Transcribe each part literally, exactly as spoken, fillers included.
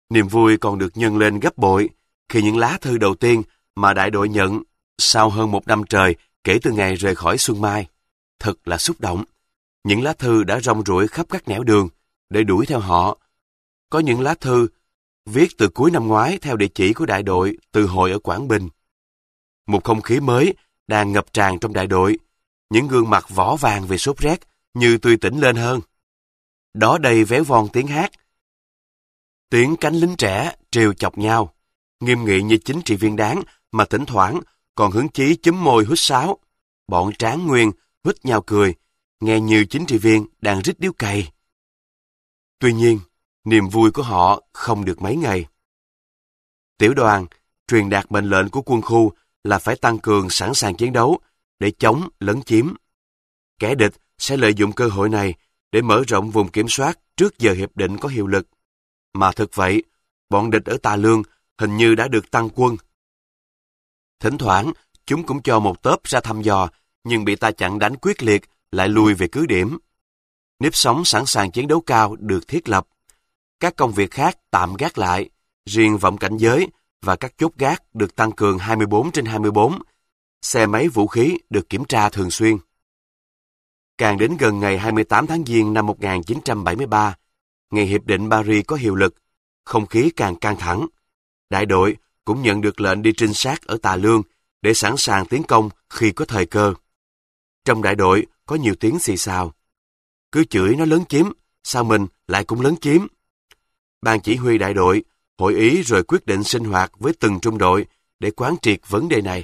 Niềm vui còn được nhân lên gấp bội khi những lá thư đầu tiên mà đại đội nhận sau hơn một năm trời kể từ ngày rời khỏi Xuân Mai. Thật là xúc động. Những lá thư đã rong ruổi khắp các nẻo đường để đuổi theo họ. Có những lá thư viết từ cuối năm ngoái theo địa chỉ của đại đội từ hội ở Quảng Bình. Một không khí mới đang ngập tràn trong đại đội. Những gương mặt vỏ vàng vì sốt rét như tươi tỉnh lên hơn. Đó đầy véo von tiếng hát. Tiếng cánh lính trẻ trêu chọc nhau, nghiêm nghị như chính trị viên đáng mà thỉnh thoảng còn hứng chí chúm môi huýt sáo. Bọn Tráng Nguyên huýt nhau cười, nghe như chính trị viên đang rít điếu cày. Tuy nhiên, niềm vui của họ không được mấy ngày. Tiểu đoàn truyền đạt mệnh lệnh của quân khu là phải tăng cường sẵn sàng chiến đấu để chống lấn chiếm. Kẻ địch sẽ lợi dụng cơ hội này để mở rộng vùng kiểm soát trước giờ hiệp định có hiệu lực. Mà thực vậy, bọn địch ở Tà Lương hình như đã được tăng quân. Thỉnh thoảng, chúng cũng cho một tớp ra thăm dò, nhưng bị ta chặn đánh quyết liệt, lại lùi về cứ điểm. Nếp sống sẵn sàng chiến đấu cao được thiết lập. Các công việc khác tạm gác lại, riêng vọng cảnh giới và các chốt gác được tăng cường hai mươi bốn trên hai mươi bốn. Xe máy vũ khí được kiểm tra thường xuyên. Càng đến gần ngày hai mươi tám tháng Giêng năm một nghìn chín trăm bảy mươi ba, ngày Hiệp định Paris có hiệu lực, không khí càng căng thẳng. Đại đội cũng nhận được lệnh đi trinh sát ở Tà Lương để sẵn sàng tiến công khi có thời cơ. Trong đại đội có nhiều tiếng xì xào. Cứ chửi nó lấn chiếm, sao mình lại cũng lấn chiếm? Ban chỉ huy đại đội hội ý rồi quyết định sinh hoạt với từng trung đội để quán triệt vấn đề này.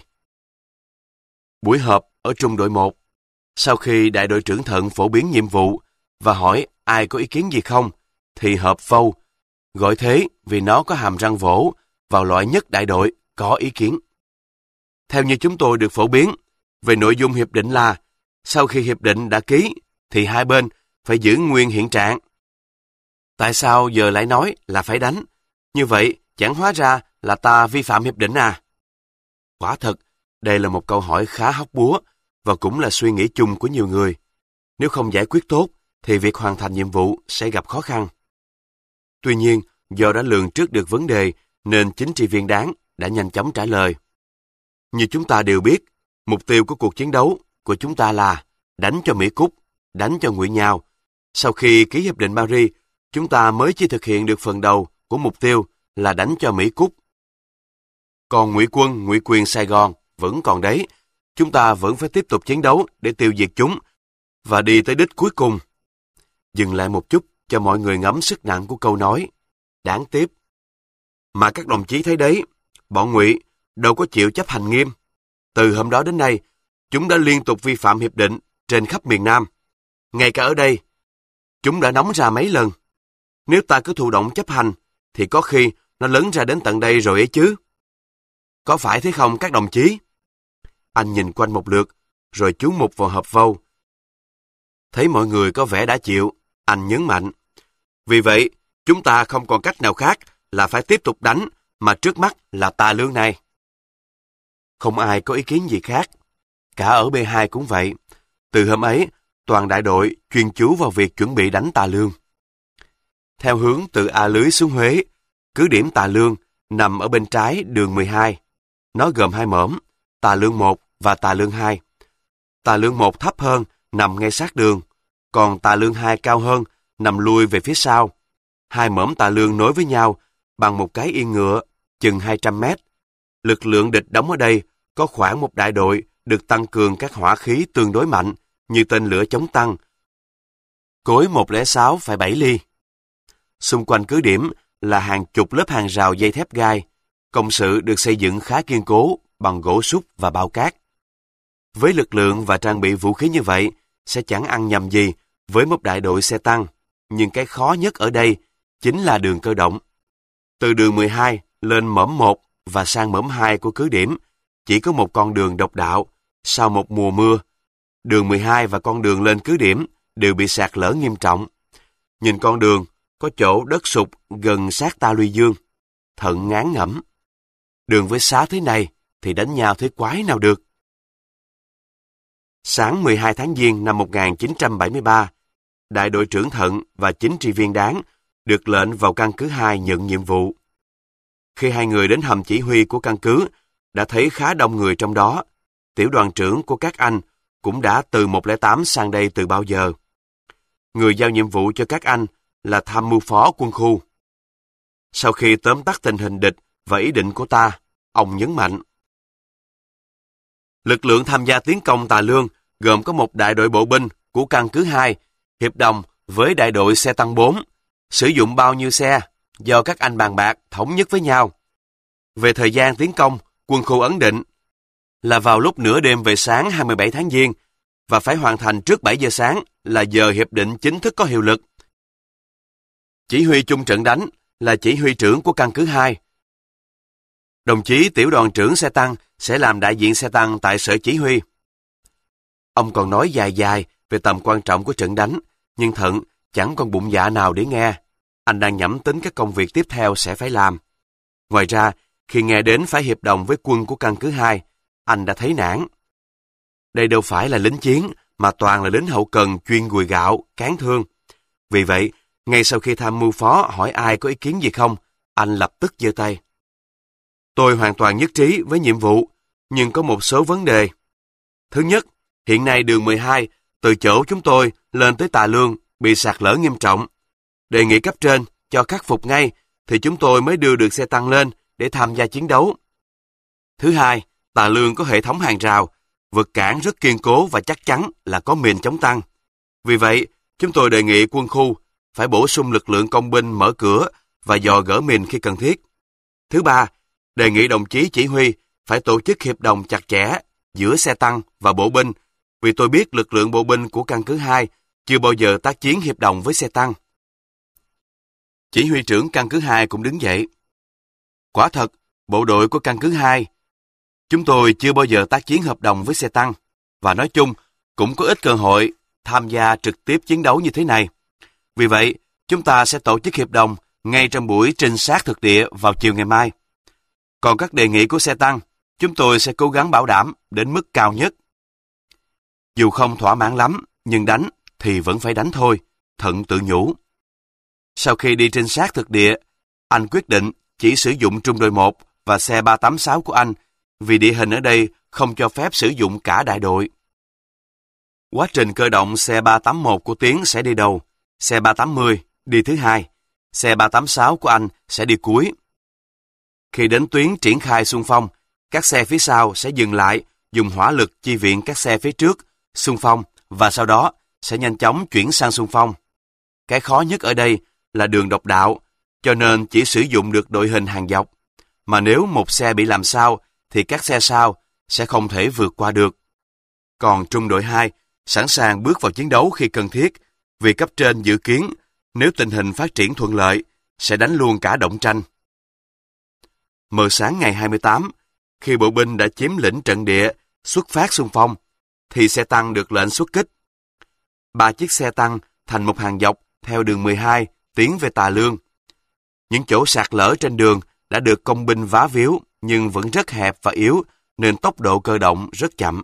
Buổi họp ở trung đội một. Sau khi đại đội trưởng Thận phổ biến nhiệm vụ và hỏi ai có ý kiến gì không, thì họp vâu, gọi thế vì nó có hàm răng vỗ vào loại nhất đại đội có ý kiến. Theo như chúng tôi được phổ biến, về nội dung hiệp định là sau khi hiệp định đã ký thì hai bên phải giữ nguyên hiện trạng. Tại sao giờ lại nói là phải đánh? Như vậy chẳng hóa ra là ta vi phạm hiệp định à? Quả thật, đây là một câu hỏi khá hóc búa và cũng là suy nghĩ chung của nhiều người. Nếu không giải quyết tốt thì việc hoàn thành nhiệm vụ sẽ gặp khó khăn. Tuy nhiên, do đã lường trước được vấn đề nên chính trị viên đáng đã nhanh chóng trả lời. Như chúng ta đều biết, mục tiêu của cuộc chiến đấu của chúng ta là đánh cho Mỹ Cúc, đánh cho Ngụy Nhào. Sau khi ký hiệp định Paris, chúng ta mới chỉ thực hiện được phần đầu của mục tiêu là đánh cho Mỹ Cúc. Còn Ngụy quân, Ngụy quyền Sài Gòn vẫn còn đấy. Chúng ta vẫn phải tiếp tục chiến đấu để tiêu diệt chúng và đi tới đích cuối cùng. Dừng lại một chút cho mọi người ngẫm sức nặng của câu nói. Đáng tiếp. Mà các đồng chí thấy đấy, bọn Ngụy đâu có chịu chấp hành nghiêm. Từ hôm đó đến nay, chúng đã liên tục vi phạm hiệp định trên khắp miền Nam. Ngay cả ở đây, chúng đã nóng ra mấy lần. Nếu ta cứ thụ động chấp hành, thì có khi nó lấn ra đến tận đây rồi ấy chứ. Có phải thế không các đồng chí? Anh nhìn quanh một lượt, rồi chú mục vào hộp vâu. Thấy mọi người có vẻ đã chịu, anh nhấn mạnh. Vì vậy, chúng ta không còn cách nào khác là phải tiếp tục đánh, mà trước mắt là Tà Lương này. Không ai có ý kiến gì khác. Cả ở B hai cũng vậy. Từ hôm ấy, toàn đại đội chuyên chú vào việc chuẩn bị đánh Tà Lương. Theo hướng từ A Lưới xuống Huế, cứ điểm Tà Lương nằm ở bên trái đường mười hai. Nó gồm hai mỏm, Tà Lương một và Tà Lương hai. Tà Lương một thấp hơn, nằm ngay sát đường, còn Tà Lương hai cao hơn, nằm lui về phía sau. Hai mỏm Tà Lương nối với nhau bằng một cái yên ngựa, chừng hai trăm mét. Lực lượng địch đóng ở đây có khoảng một đại đội được tăng cường các hỏa khí tương đối mạnh như tên lửa chống tăng. Cối một không sáu phẩy bảy ly. Xung quanh cứ điểm là hàng chục lớp hàng rào dây thép gai. Công sự được xây dựng khá kiên cố bằng gỗ sút và bao cát. Với lực lượng và trang bị vũ khí như vậy, sẽ chẳng ăn nhầm gì với một đại đội xe tăng. Nhưng cái khó nhất ở đây chính là đường cơ động. Từ đường mười hai lên mỏm một và sang mỏm hai của cứ điểm, chỉ có một con đường độc đạo sau một mùa mưa. Đường mười hai và con đường lên cứ điểm đều bị sạt lở nghiêm trọng. Nhìn con đường, có chỗ đất sụt gần sát Ta Luy Dương. Thận ngán ngẩm. Đường với xá thế này thì đánh nhau thế quái nào được. Sáng mười hai tháng Giêng năm một nghìn chín trăm bảy mươi ba, đại đội trưởng Thận và chính trị viên đáng được lệnh vào căn cứ hai nhận nhiệm vụ. Khi hai người đến hầm chỉ huy của căn cứ, đã thấy khá đông người trong đó. Tiểu đoàn trưởng của các anh cũng đã từ một không tám sang đây từ bao giờ. Người giao nhiệm vụ cho các anh là tham mưu phó quân khu. Sau khi tóm tắt tình hình địch và ý định của ta, ông nhấn mạnh. Lực lượng tham gia tiến công Tà Lương gồm có một đại đội bộ binh của căn cứ hai, hiệp đồng với đại đội xe tăng bốn, sử dụng bao nhiêu xe, do các anh bàn bạc thống nhất với nhau. Về thời gian tiến công, quân khu ấn định là vào lúc nửa đêm về sáng hai mươi bảy tháng Giêng và phải hoàn thành trước bảy giờ sáng là giờ hiệp định chính thức có hiệu lực. Chỉ huy chung trận đánh là chỉ huy trưởng của căn cứ hai. Đồng chí tiểu đoàn trưởng xe tăng sẽ làm đại diện xe tăng tại sở chỉ huy. Ông còn nói dài dài về tầm quan trọng của trận đánh, nhưng Thận chẳng còn bụng dạ nào để nghe. Anh đang nhẩm tính các công việc tiếp theo sẽ phải làm. Ngoài ra, khi nghe đến phải hiệp đồng với quân của căn cứ hai, anh đã thấy nản. Đây đâu phải là lính chiến, mà toàn là lính hậu cần chuyên gùi gạo, cán thương. Vì vậy, ngay sau khi tham mưu phó hỏi ai có ý kiến gì không, anh lập tức giơ tay. Tôi hoàn toàn nhất trí với nhiệm vụ, nhưng có một số vấn đề. Thứ nhất, hiện nay đường mười hai từ chỗ chúng tôi lên tới Tà Lương bị sạt lở nghiêm trọng. Đề nghị cấp trên cho khắc phục ngay thì chúng tôi mới đưa được xe tăng lên để tham gia chiến đấu. Thứ hai, Tà Lương có hệ thống hàng rào, vực cản rất kiên cố và chắc chắn là có mìn chống tăng. Vì vậy, chúng tôi đề nghị quân khu phải bổ sung lực lượng công binh mở cửa và dò gỡ mìn khi cần thiết. Thứ ba, đề nghị đồng chí chỉ huy phải tổ chức hiệp đồng chặt chẽ giữa xe tăng và bộ binh, vì tôi biết lực lượng bộ binh của căn cứ hai chưa bao giờ tác chiến hiệp đồng với xe tăng. Chỉ huy trưởng căn cứ hai cũng đứng dậy. Quả thật, bộ đội của căn cứ hai, chúng tôi chưa bao giờ tác chiến hợp đồng với xe tăng, và nói chung cũng có ít cơ hội tham gia trực tiếp chiến đấu như thế này. Vì vậy, chúng ta sẽ tổ chức hiệp đồng ngay trong buổi trinh sát thực địa vào chiều ngày mai. Còn các đề nghị của xe tăng, chúng tôi sẽ cố gắng bảo đảm đến mức cao nhất. Dù không thỏa mãn lắm, nhưng đánh thì vẫn phải đánh thôi, Thận tự nhủ. Sau khi đi trinh sát thực địa, anh quyết định chỉ sử dụng trung đội một và xe ba tám sáu của anh, vì địa hình ở đây không cho phép sử dụng cả đại đội. Quá trình cơ động xe ba tám mốt của Tiến sẽ đi đầu, xe ba tám mươi đi thứ hai, xe ba tám sáu của anh sẽ đi cuối. Khi đến tuyến triển khai xung phong, các xe phía sau sẽ dừng lại, dùng hỏa lực chi viện các xe phía trước, xung phong, và sau đó sẽ nhanh chóng chuyển sang xung phong. Cái khó nhất ở đây là đường độc đạo, cho nên chỉ sử dụng được đội hình hàng dọc. Mà nếu một xe bị làm sao, thì các xe sau sẽ không thể vượt qua được. Còn trung đội hai sẵn sàng bước vào chiến đấu khi cần thiết, vì cấp trên dự kiến nếu tình hình phát triển thuận lợi, sẽ đánh luôn cả động tranh. Mờ sáng ngày hai mươi tám, khi bộ binh đã chiếm lĩnh trận địa, xuất phát xung phong, thì xe tăng được lệnh xuất kích. Ba chiếc xe tăng thành một hàng dọc theo đường mười hai tiến về Tà Lương. Những chỗ sạt lở trên đường đã được công binh vá víu, nhưng vẫn rất hẹp và yếu, nên tốc độ cơ động rất chậm.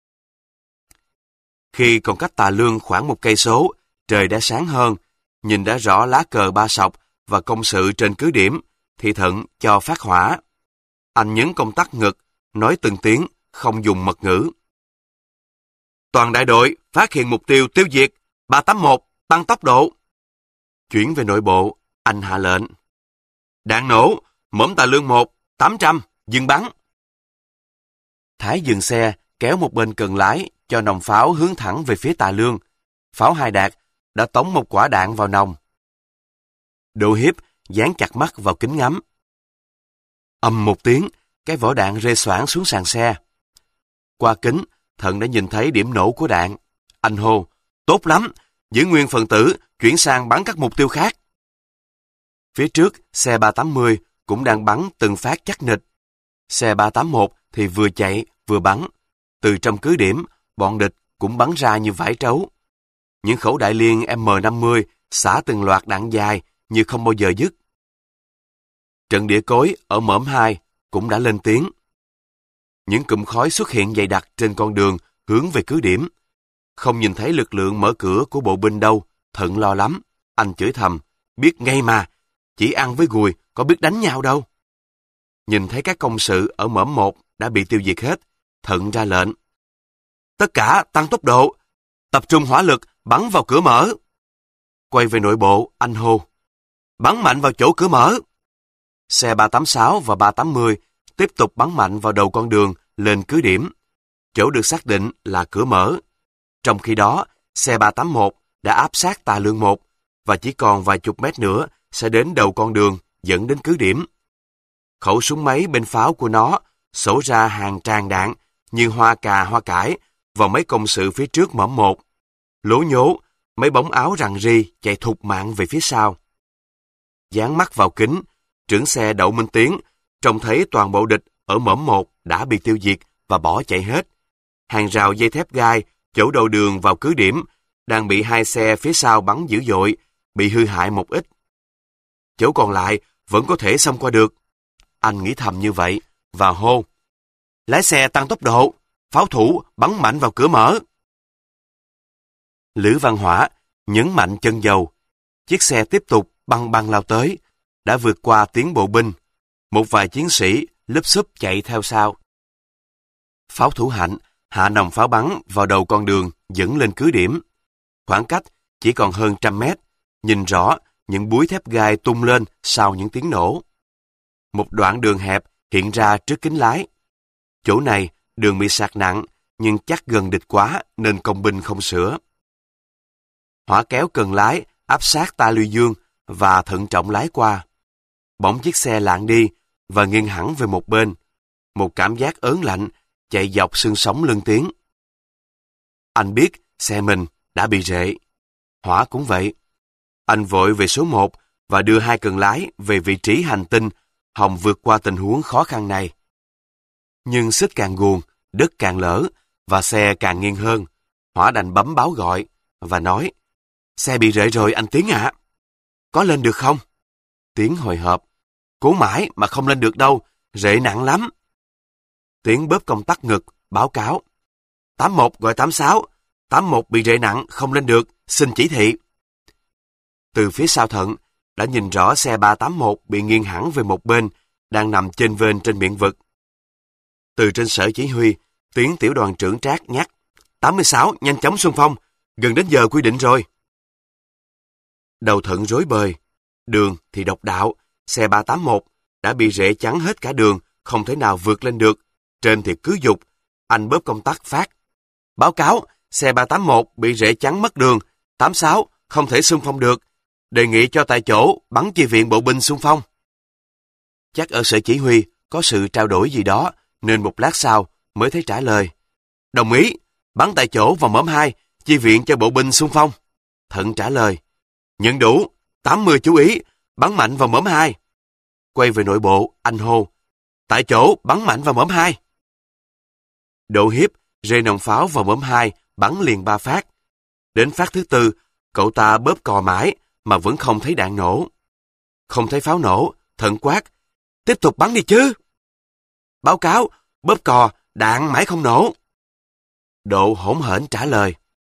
Khi còn cách Tà Lương khoảng một cây số, trời đã sáng hơn, nhìn đã rõ lá cờ ba sọc và công sự trên cứ điểm, thì Thận cho phát hỏa. Anh nhấn công tắc ngực, nói từng tiếng, không dùng mật ngữ. Toàn đại đội phát hiện mục tiêu tiêu diệt, ba tám mốt, tăng tốc độ. Chuyển về nội bộ, anh hạ lệnh. Đạn nổ, mõm Tà Lương một, tám trăm, dừng bắn. Thái dừng xe, kéo một bên cần lái, cho nòng pháo hướng thẳng về phía Tà Lương. Pháo hai đạn đã tống một quả đạn vào nòng. Độ hiếp dán chặt mắt vào kính ngắm. Ầm một tiếng, cái vỏ đạn rơi xoảng xuống sàn xe. Qua kính, Thận đã nhìn thấy điểm nổ của đạn. Anh hô, tốt lắm, giữ nguyên phần tử, chuyển sang bắn các mục tiêu khác. Phía trước, xe ba tám mươi cũng đang bắn từng phát chắc nịch. Xe ba tám mốt thì vừa chạy, vừa bắn. Từ trong cứ điểm, bọn địch cũng bắn ra như vải trấu. Những khẩu đại liên M năm mươi xả từng loạt đạn dài như không bao giờ dứt. Trận địa cối ở mõm hai cũng đã lên tiếng. Những cụm khói xuất hiện dày đặc trên con đường hướng về cứ điểm. Không nhìn thấy lực lượng mở cửa của bộ binh đâu, Thận lo lắm. Anh chửi thầm, biết ngay mà, chỉ ăn với gùi, có biết đánh nhau đâu. Nhìn thấy các công sự ở mõm một đã bị tiêu diệt hết, Thận ra lệnh. Tất cả tăng tốc độ, tập trung hỏa lực, bắn vào cửa mở. Quay về nội bộ, anh hô. Bắn mạnh vào chỗ cửa mở. Xe ba tám sáu và ba tám mươi tiếp tục bắn mạnh vào đầu con đường lên cứ điểm. Chỗ được xác định là cửa mở. Trong khi đó, xe ba tám mốt đã áp sát Tà Lương một và chỉ còn vài chục mét nữa sẽ đến đầu con đường dẫn đến cứ điểm. Khẩu súng máy bên pháo của nó xổ ra hàng tràn đạn như hoa cà hoa cải vào mấy công sự phía trước mõm một. Lố nhố, mấy bóng áo rằn ri chạy thục mạng về phía sau. Dán mắt vào kính, trưởng xe Đậu Minh Tiến trông thấy toàn bộ địch ở mõm một đã bị tiêu diệt và bỏ chạy hết. Hàng rào dây thép gai chỗ đầu đường vào cứ điểm đang bị hai xe phía sau bắn dữ dội, bị hư hại một ít. Chỗ còn lại vẫn có thể xông qua được. Anh nghĩ thầm như vậy và hô. Lái xe tăng tốc độ, pháo thủ bắn mạnh vào cửa mở. Lữ Văn Hỏa nhấn mạnh chân dầu. Chiếc xe tiếp tục băng băng lao tới, đã vượt qua tiếng bộ binh. Một vài chiến sĩ lúp xúp chạy theo sau. Pháo thủ Hạnh hạ nòng pháo bắn vào đầu con đường dẫn lên cứ điểm. Khoảng cách chỉ còn hơn trăm mét, nhìn rõ những búi thép gai tung lên sau những tiếng nổ. Một đoạn đường hẹp hiện ra trước kính lái. Chỗ này đường bị sạt nặng, nhưng chắc gần địch quá nên công binh không sửa. Hỏa kéo cần lái áp sát Ta Luy Dương và thận trọng lái qua. Bỗng chiếc xe lạng đi và nghiêng hẳn về một bên. Một cảm giác ớn lạnh chạy dọc xương sống lưng Tiến. Anh biết xe mình đã bị rệ. Hỏa cũng vậy. Anh vội về số một và đưa hai cần lái về vị trí hành tinh hòng vượt qua tình huống khó khăn này. Nhưng xích càng guồn, đất càng lở và xe càng nghiêng hơn. Hỏa đành bấm báo gọi và nói: Xe bị rệ rồi anh Tiến ạ. Có lên được không? Tiến hồi hộp. Cố mãi mà không lên được đâu, rệ nặng lắm. Tiến bóp công tắc ngực, báo cáo. tám một gọi tám sáu, tám một bị rệ nặng, không lên được, xin chỉ thị. Từ phía sau Thận, đã nhìn rõ xe ba tám mốt bị nghiêng hẳn về một bên, đang nằm chênh vênh trên miệng vực. Từ trên sở chỉ huy, Tiến tiểu đoàn trưởng Trác nhắc. tám mươi sáu, nhanh chóng xung phong, gần đến giờ quy định rồi. Đầu Thận rối bời, đường thì độc đạo, xe ba tám mốt đã bị rễ chắn hết cả đường, không thể nào vượt lên được. Trên thì cứ dục, anh bóp công tắc phát. Báo cáo, xe ba tám mốt bị rễ chắn mất đường, tám sáu không thể xung phong được. Đề nghị cho tại chỗ bắn chi viện bộ binh xung phong. Chắc ở sở chỉ huy có sự trao đổi gì đó, nên một lát sau mới thấy trả lời. Đồng ý, bắn tại chỗ vào mõm hai, chi viện cho bộ binh xung phong. Thận trả lời. Nhận đủ, tám mươi chú ý, bắn mạnh vào mõm hai. Quay về nội bộ, anh hô. Tại chỗ bắn mạnh vào mõm hai. Độ Hiếp rê nòng pháo vào mõm hai, bắn liền ba phát. Đến phát thứ tư, cậu ta bóp cò mãi mà vẫn không thấy đạn nổ. Không thấy pháo nổ, Thận quát. Tiếp tục bắn đi chứ. Báo cáo, bóp cò, đạn mãi không nổ. Độ hỗn hển trả lời.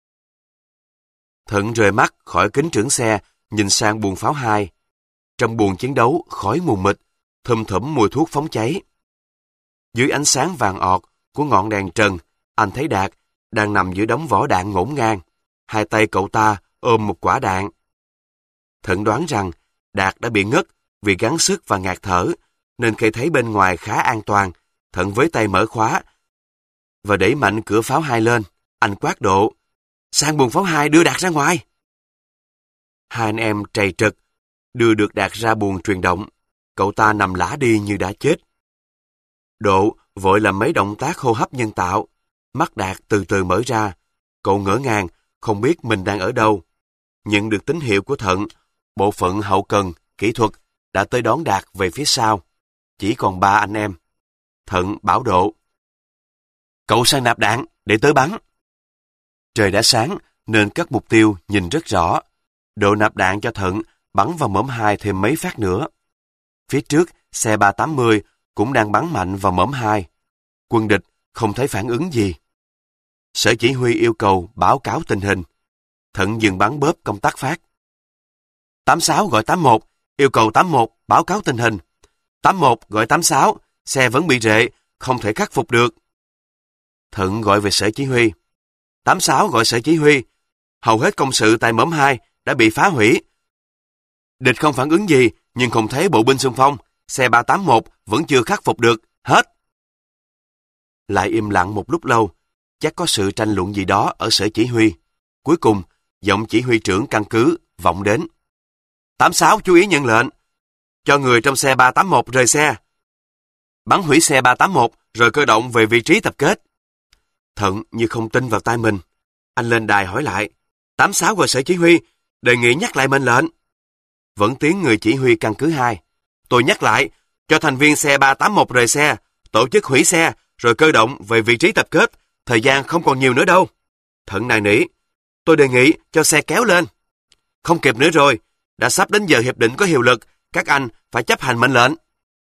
Thận rời mắt khỏi kính trưởng xe, nhìn sang buồng pháo hai. Trong buồng chiến đấu, khói mù mịt, thum thủm mùi thuốc phóng cháy. Dưới ánh sáng vàng ọt của ngọn đèn trần, anh thấy Đạt đang nằm giữa đống vỏ đạn ngổn ngang. Hai tay cậu ta ôm một quả đạn. Thận đoán rằng Đạt đã bị ngất vì gắng sức và ngạt thở, nên khi thấy bên ngoài khá an toàn, Thận với tay mở khóa và đẩy mạnh cửa pháo hai lên. Anh quát Độ. Sang buồng pháo hai đưa Đạt ra ngoài. Hai anh em trầy trật đưa được Đạt ra buồng truyền động. Cậu ta nằm lả đi như đã chết. Độ vội làm mấy động tác hô hấp nhân tạo. Mắt Đạt từ từ mở ra. Cậu ngỡ ngàng, không biết mình đang ở đâu. Nhận được tín hiệu của Thận, bộ phận hậu cần, kỹ thuật đã tới đón Đạt về phía sau. Chỉ còn ba anh em. Thận bảo Độ. Cậu sang nạp đạn để tới bắn. Trời đã sáng nên các mục tiêu nhìn rất rõ. Độ nạp đạn cho Thận bắn vào mõm hai thêm mấy phát nữa. Phía trước, xe ba tám mươi cũng đang bắn mạnh vào mõm hai. Quân địch không thấy phản ứng gì. Sở chỉ huy yêu cầu báo cáo tình hình. Thận dừng bắn bóp công tắc phát. tám sáu gọi tám một, yêu cầu tám một báo cáo tình hình. tám một gọi tám sáu, xe vẫn bị rệ, không thể khắc phục được. Thận gọi về sở chỉ huy. tám sáu gọi sở chỉ huy. Hầu hết công sự tại mỏm hai đã bị phá hủy. Địch không phản ứng gì, nhưng không thấy bộ binh xung phong. Xe ba tám một vẫn chưa khắc phục được. Hết. Lại im lặng một lúc lâu. Chắc có sự tranh luận gì đó ở sở chỉ huy. Cuối cùng, giọng chỉ huy trưởng căn cứ vọng đến. tám sáu chú ý nhận lệnh. Cho người trong xe ba tám một rời xe. Bắn hủy xe ba tám một rồi cơ động về vị trí tập kết. Thận như không tin vào tai mình. Anh lên đài hỏi lại. tám sáu gọi sở chỉ huy, đề nghị nhắc lại mệnh lệnh. Vẫn tiếng người chỉ huy căn cứ hai. Tôi nhắc lại, cho thành viên xe ba tám một rời xe, tổ chức hủy xe, rồi cơ động về vị trí tập kết. Thời gian không còn nhiều nữa đâu. Thận nài nỉ. Tôi đề nghị cho xe kéo lên. Không kịp nữa rồi, đã sắp đến giờ hiệp định có hiệu lực, các anh phải chấp hành mệnh lệnh.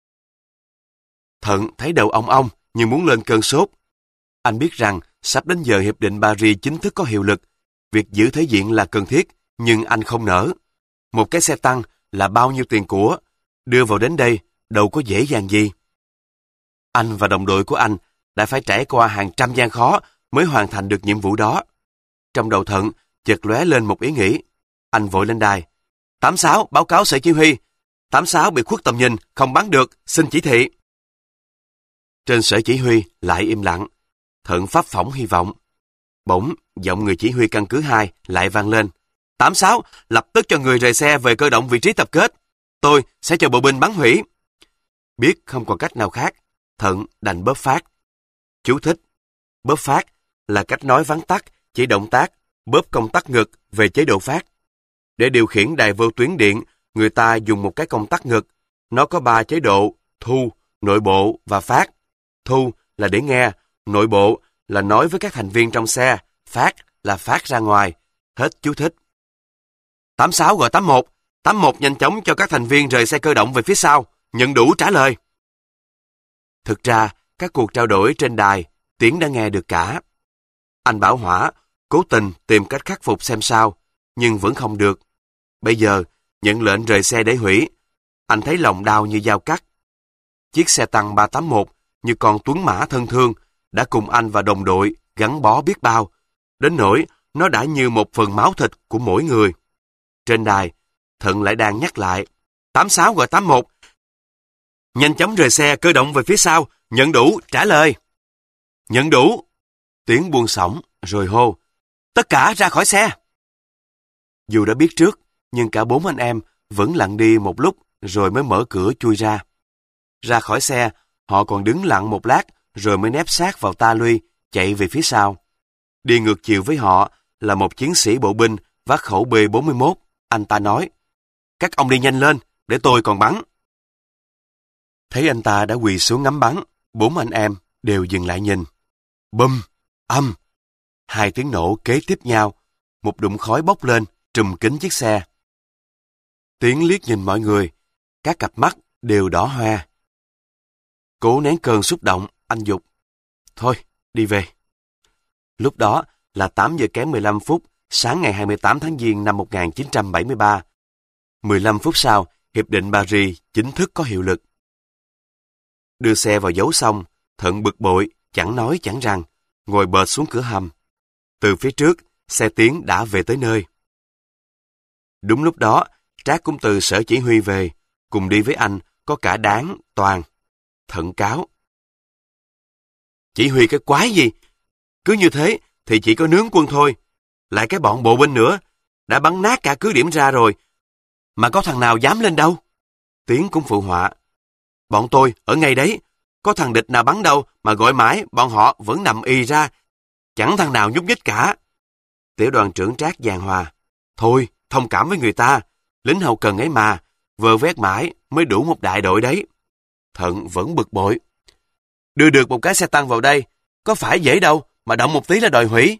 Thận thấy đầu ong ong, nhưng muốn lên cơn sốt. Anh biết rằng sắp đến giờ hiệp định Paris chính thức có hiệu lực. Việc giữ thế diện là cần thiết, nhưng anh không nỡ. Một cái xe tăng là bao nhiêu tiền của, đưa vào đến đây đâu có dễ dàng gì. Anh và đồng đội của anh đã phải trải qua hàng trăm gian khó mới hoàn thành được nhiệm vụ đó. Trong đầu Thận chợt lóe lên một ý nghĩ. Anh vội lên đài. tám sáu báo cáo sở chỉ huy. tám sáu bị khuất tầm nhìn, không bắn được, xin chỉ thị. Trên sở chỉ huy lại im lặng. Thận phấp phỏng hy vọng. Bỗng, giọng người chỉ huy căn cứ hai lại vang lên. tám sáu lập tức cho người rời xe về cơ động vị trí tập kết. Tôi sẽ cho bộ binh bắn hủy. Biết không còn cách nào khác, Thận đành bóp phát. Chú thích. Bóp phát là cách nói vắn tắt chỉ động tác bóp công tắc ngực về chế độ phát. Để điều khiển đài vô tuyến điện, người ta dùng một cái công tắc ngực. Nó có ba chế độ: thu, nội bộ và phát. Thu là để nghe, nội bộ là nói với các thành viên trong xe, phát là phát ra ngoài. Hết chú thích. tám sáu gọi tám một. tám một nhanh chóng cho các thành viên rời xe cơ động về phía sau. Nhận đủ trả lời. Thực ra, các cuộc trao đổi trên đài, Tiến đã nghe được cả. Anh Bảo Hỏa cố tình tìm cách khắc phục xem sao, nhưng vẫn không được. Bây giờ, nhận lệnh rời xe để hủy. Anh thấy lòng đau như dao cắt. Chiếc xe tăng ba tám một như con tuấn mã thân thương đã cùng anh và đồng đội gắn bó biết bao, đến nỗi nó đã như một phần máu thịt của mỗi người. Trên đài, Thận lại đang nhắc lại. tám sáu gọi tám một. Nhanh chóng rời xe cơ động về phía sau. Nhận đủ, trả lời. Nhận đủ. Tiến buông xõng, rồi hô. Tất cả ra khỏi xe. Dù đã biết trước, nhưng cả bốn anh em vẫn lặng đi một lúc rồi mới mở cửa chui ra. Ra khỏi xe, họ còn đứng lặng một lát rồi mới nép sát vào ta luy, chạy về phía sau. Đi ngược chiều với họ là một chiến sĩ bộ binh vác khẩu B bốn mươi mốt. Anh ta nói, các ông đi nhanh lên, để tôi còn bắn. Thấy anh ta đã quỳ xuống ngắm bắn, bốn anh em đều dừng lại nhìn. Bum, âm, hai tiếng nổ kế tiếp nhau, một đụng khói bốc lên, trùm kín chiếc xe. Tiến liếc nhìn mọi người, các cặp mắt đều đỏ hoe. Cố nén cơn xúc động, anh dục. Thôi, đi về. Lúc đó là tám giờ kém mười lăm phút, sáng ngày hai mươi tám tháng Giêng năm một nghìn chín trăm bảy mươi ba. mười lăm phút sau, Hiệp định Paris chính thức có hiệu lực. Đưa xe vào giấu xong, Thận bực bội, chẳng nói chẳng rằng, ngồi bệt xuống cửa hầm. Từ phía trước, xe Tiến đã về tới nơi. Đúng lúc đó, Trác cũng từ sở chỉ huy về, cùng đi với anh có cả Đáng, Toàn. Thận cáo. Chỉ huy cái quái gì? Cứ như thế thì chỉ có nướng quân thôi. Lại cái bọn bộ binh nữa, đã bắn nát cả cứ điểm ra rồi, mà có thằng nào dám lên đâu. Tiến cũng phụ họa. Bọn tôi ở ngay đấy, có thằng địch nào bắn đâu mà gọi mãi bọn họ vẫn nằm y ra, chẳng thằng nào nhúc nhích cả. Tiểu đoàn trưởng Trác giàn hòa. Thôi, thông cảm với người ta, lính hậu cần ấy mà, vơ vét mãi mới đủ một đại đội đấy. Thận vẫn bực bội. Đưa được một cái xe tăng vào đây, có phải dễ đâu mà động một tí là đòi hủy.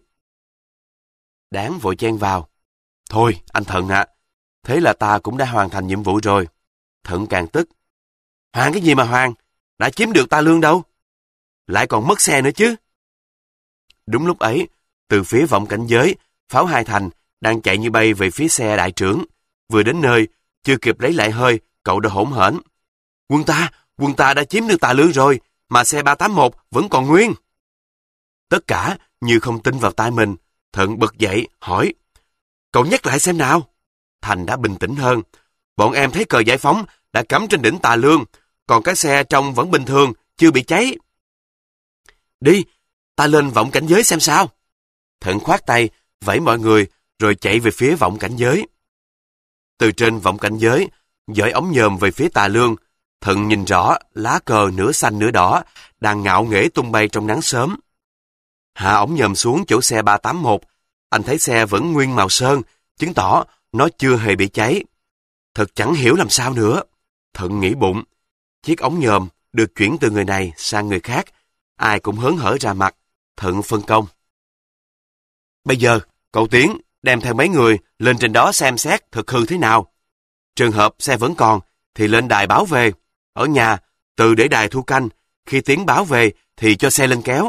Đáng vội chen vào. Thôi, anh Thận ạ, à, thế là ta cũng đã hoàn thành nhiệm vụ rồi. Thận càng tức. Hoàn cái gì mà hoàn, đã chiếm được ta lương đâu. Lại còn mất xe nữa chứ. Đúng lúc ấy, từ phía vọng cảnh giới, pháo hai thành đang chạy như bay về phía xe đại trưởng. Vừa đến nơi, Chưa kịp lấy lại hơi, cậu đã hỗn hển: Quân ta, quân ta đã chiếm được Tà Lương rồi, mà xe ba tám một vẫn còn nguyên. Tất cả như không tin vào tai mình. Thận bật dậy, hỏi: Cậu nhắc lại xem nào. Thành đã bình tĩnh hơn: Bọn em thấy cờ giải phóng đã cắm trên đỉnh Tà Lương, còn cái xe trông vẫn bình thường, chưa bị cháy. Đi, ta lên vọng cảnh giới xem sao. Thận khoát tay, vẫy mọi người, rồi chạy về phía vọng cảnh giới. Từ trên vọng cảnh giới, dõi ống nhòm về phía Tà Lương, Thận nhìn rõ lá cờ nửa xanh nửa đỏ đang ngạo nghễ tung bay trong nắng sớm. Hạ ống nhòm xuống chỗ xe ba tám một, anh thấy xe vẫn nguyên màu sơn, chứng tỏ nó chưa hề bị cháy. Thật chẳng hiểu làm sao nữa. Thận nghĩ bụng, chiếc ống nhòm được chuyển từ người này sang người khác, ai cũng hớn hở ra mặt. Thận phân công: Bây giờ, cậu Tiến đem theo mấy người lên trên đó xem xét thực hư thế nào. Trường hợp xe vẫn còn thì lên đài báo về. Ở nhà, Từ để đài thu canh, khi Tiến báo về thì cho xe lên kéo.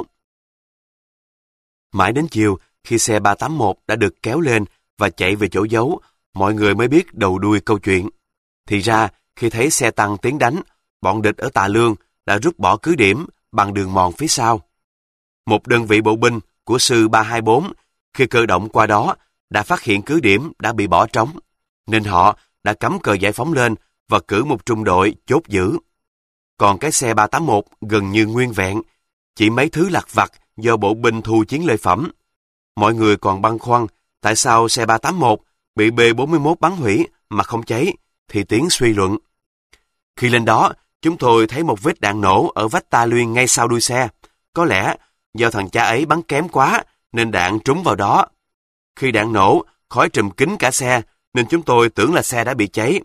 Mãi đến chiều, khi xe ba tám một đã được kéo lên và chạy về chỗ giấu, mọi người mới biết đầu đuôi câu chuyện. Thì ra, khi thấy xe tăng tiến đánh, bọn địch ở Tà Lương đã rút bỏ cứ điểm bằng đường mòn phía sau. Một đơn vị bộ binh của sư ba hai bốn, khi cơ động qua đó, đã phát hiện cứ điểm đã bị bỏ trống, nên họ đã cắm cờ giải phóng lên và cử một trung đội chốt giữ. Còn cái xe ba tám một gần như nguyên vẹn, chỉ mấy thứ lặt vặt do bộ binh thu chiến lợi phẩm. Mọi người còn băn khoăn tại sao xe ba tám một bị B bốn mươi mốt bắn hủy mà không cháy, thì Tiến suy luận: Khi lên đó, chúng tôi thấy một vết đạn nổ ở vách ta luyên ngay sau đuôi xe. Có lẽ do thằng cha ấy bắn kém quá nên đạn trúng vào đó. Khi đạn nổ, khói trùm kín cả xe nên chúng tôi tưởng là xe đã bị cháy.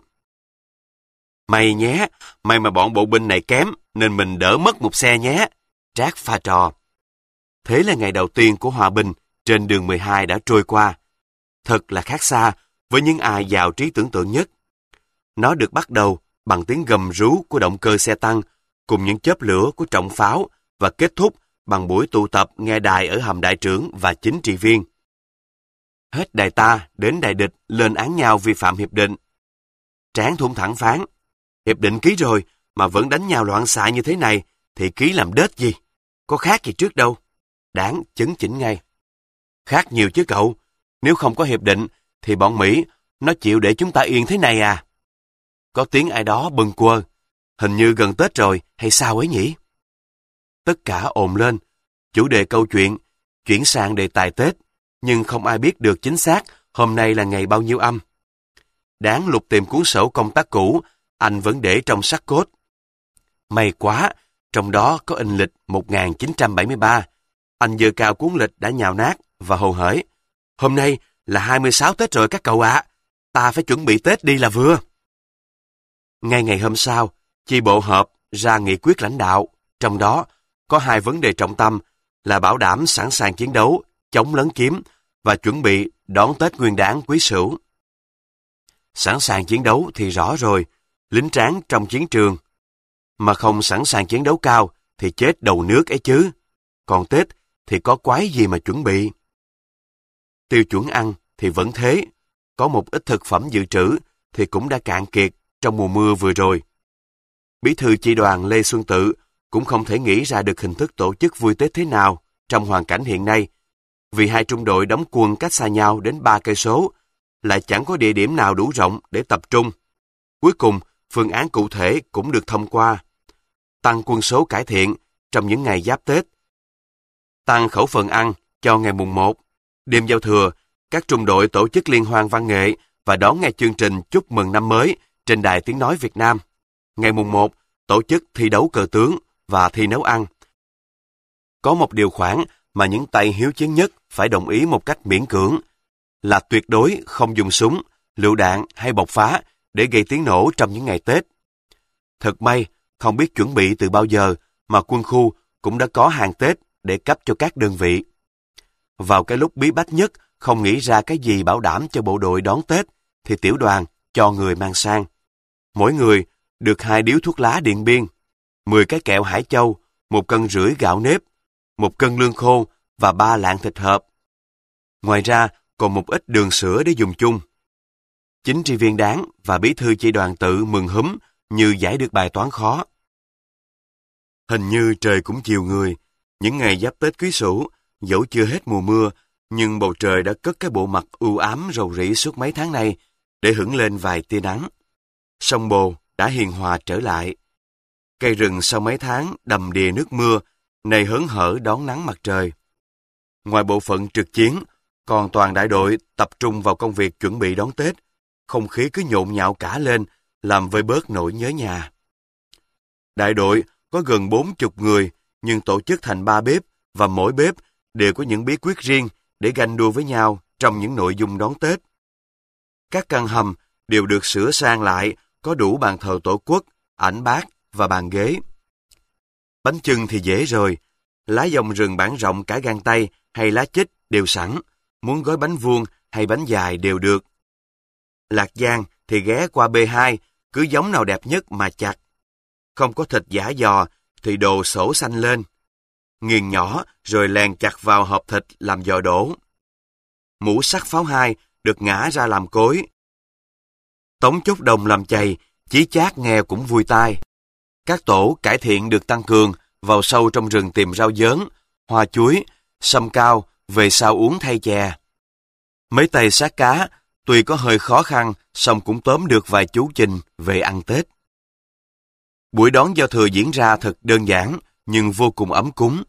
May nhé, may mà bọn bộ binh này kém nên mình đỡ mất một xe nhé. Trác pha trò. Thế là ngày đầu tiên của hòa bình trên đường mười hai đã trôi qua. Thật là khác xa với những ai giàu trí tưởng tượng nhất. Nó được bắt đầu bằng tiếng gầm rú của động cơ xe tăng cùng những chớp lửa của trọng pháo và kết thúc bằng buổi tụ tập nghe đài ở hầm đại trưởng và chính trị viên. Hết đài ta đến đài địch lên án nhau vi phạm hiệp định. Tráng thủng thẳng phán: Hiệp định ký rồi mà vẫn đánh nhau loạn xạ như thế này thì ký làm đết gì? Có khác gì trước đâu. Đáng chấn chỉnh ngay: Khác nhiều chứ cậu. Nếu không có hiệp định thì bọn Mỹ nó chịu để chúng ta yên thế này à? Có tiếng ai đó bâng quơ: Hình như gần Tết rồi hay sao ấy nhỉ? Tất cả ồn lên. Chủ đề câu chuyện chuyển sang đề tài Tết, nhưng không ai biết được chính xác hôm nay là ngày bao nhiêu âm. Đáng lục tìm cuốn sổ công tác cũ, anh vẫn để trong xác cốt. May quá, trong đó có in lịch một nghìn chín trăm bảy mươi ba. Anh giơ cao cuốn lịch đã nhào nát và hồ hởi: Hôm nay là hai mươi sáu Tết rồi các cậu ạ. Ta phải chuẩn bị Tết đi là vừa. Ngay ngày hôm sau, chi bộ họp ra nghị quyết lãnh đạo, trong đó có hai vấn đề trọng tâm là bảo đảm sẵn sàng chiến đấu, chống lấn chiếm và chuẩn bị đón Tết Nguyên Đán Quý Sửu. Sẵn sàng chiến đấu thì rõ rồi, lính tráng trong chiến trường. Mà không sẵn sàng chiến đấu cao thì chết đầu nước ấy chứ. Còn Tết thì có quái gì mà chuẩn bị. Tiêu chuẩn ăn thì vẫn thế. Có một ít thực phẩm dự trữ thì cũng đã cạn kiệt trong mùa mưa vừa rồi. Bí thư chi đoàn Lê Xuân Tự cũng không thể nghĩ ra được hình thức tổ chức vui Tết thế nào trong hoàn cảnh hiện nay, vì hai trung đội đóng quân cách xa nhau đến ba cây số, lại chẳng có địa điểm nào đủ rộng để tập trung. Cuối cùng, phương án cụ thể cũng được thông qua: tăng quân số cải thiện trong những ngày giáp Tết, tăng khẩu phần ăn cho ngày mùng một, đêm giao thừa, các trung đội tổ chức liên hoan văn nghệ và đón nghe chương trình chúc mừng năm mới trên đài Tiếng nói Việt Nam. Ngày mùng một, tổ chức thi đấu cờ tướng và thi nấu ăn. Có một điều khoản mà những tay hiếu chiến nhất phải đồng ý một cách miễn cưỡng, là tuyệt đối không dùng súng, lựu đạn hay bộc phá để gây tiếng nổ trong những ngày Tết. Thật may, không biết chuẩn bị từ bao giờ mà quân khu cũng đã có hàng Tết để cấp cho các đơn vị. Vào cái lúc bí bách nhất, không nghĩ ra cái gì bảo đảm cho bộ đội đón Tết, thì tiểu đoàn cho người mang sang. Mỗi người được hai điếu thuốc lá Điện Biên, mười cái kẹo Hải Châu, một cân rưỡi gạo nếp, một cân lương khô và ba lạng thịt hộp. Ngoài ra, còn một ít đường sữa để dùng chung. chính trị viên Đáng và bí thư chi đoàn Tự mừng húm như giải được bài toán khó. Hình như trời cũng chiều người, những ngày giáp Tết Quý Sửu, dẫu chưa hết mùa mưa, nhưng bầu trời đã cất cái bộ mặt u ám rầu rĩ suốt mấy tháng nay để hửng lên vài tia nắng. Sông Bồ đã hiền hòa trở lại. Cây rừng sau mấy tháng đầm đìa nước mưa, nay hớn hở đón nắng mặt trời. Ngoài bộ phận trực chiến, còn toàn đại đội tập trung vào công việc chuẩn bị đón Tết, không khí cứ nhộn nhạo cả lên, làm vơi bớt nỗi nhớ nhà. Đại đội có gần bốn chục người, nhưng tổ chức thành ba bếp, và mỗi bếp đều có những bí quyết riêng để ganh đua với nhau trong những nội dung đón Tết. Các căn hầm đều được sửa sang lại, có đủ bàn thờ Tổ quốc, ảnh bát và bàn ghế. Bánh chưng thì dễ rồi, lá dòng rừng bản rộng cả gang tay hay lá chích đều sẵn, muốn gói bánh vuông hay bánh dài đều được. Lạc Giang thì ghé qua bê hai, cứ giống nào đẹp nhất mà chặt. Không có thịt giả giò thì đồ sổ xanh lên. Nghiền nhỏ rồi lèn chặt vào hộp thịt làm giò đổ. Mũ sắt pháo hai được ngã ra làm cối. Tống chốt đồng làm chày, chí chát nghe cũng vui tai. Các tổ cải thiện được tăng cường, vào sâu trong rừng tìm rau dớn, hoa chuối, sâm cao, về sau uống thay chè. Mấy tay sát cá, tuy có hơi khó khăn, song cũng tóm được vài chú trình về ăn Tết. Buổi đón giao thừa diễn ra thật đơn giản, nhưng vô cùng ấm cúng.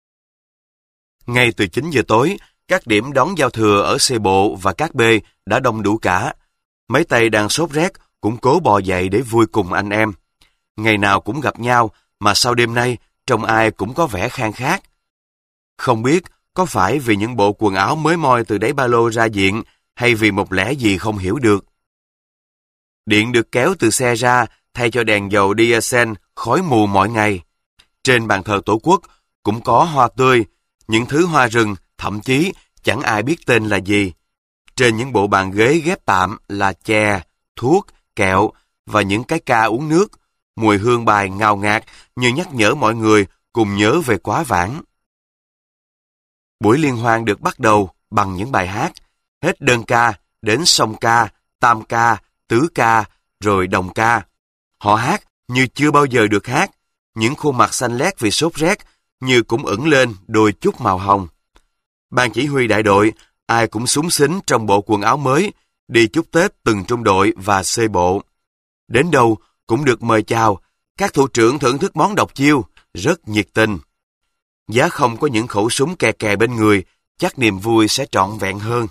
Ngay từ chín giờ tối, các điểm đón giao thừa ở xe bộ và các bê đã đông đủ cả. Mấy tay đang sốt rét cũng cố bò dậy để vui cùng anh em. Ngày nào cũng gặp nhau, mà sau đêm nay, trông ai cũng có vẻ khang khác. Không biết có phải vì những bộ quần áo mới moi từ đáy ba lô ra diện, hay vì một lẽ gì không hiểu được. Điện được kéo từ xe ra, thay cho đèn dầu diesel khói mù mỗi ngày. Trên bàn thờ Tổ quốc cũng có hoa tươi, những thứ hoa rừng, thậm chí chẳng ai biết tên là gì. Trên những bộ bàn ghế ghép tạm là chè, thuốc, kẹo và những cái ca uống nước. Mùi hương bài ngào ngạt như nhắc nhở mọi người cùng nhớ về quá vãng. Buổi liên hoan được bắt đầu bằng những bài hát, hết đơn ca đến song ca, tam ca, tứ ca, rồi đồng ca. Họ hát như chưa bao giờ được hát, những khuôn mặt xanh lét vì sốt rét như cũng ửng lên đôi chút màu hồng. Ban chỉ huy đại đội, ai cũng xúng xính trong bộ quần áo mới, đi chúc Tết từng trung đội và xê bộ. Đến đâu cũng được mời chào, các thủ trưởng thưởng thức món độc chiêu, rất nhiệt tình. Giá không có những khẩu súng kè kè bên người, chắc niềm vui sẽ trọn vẹn hơn.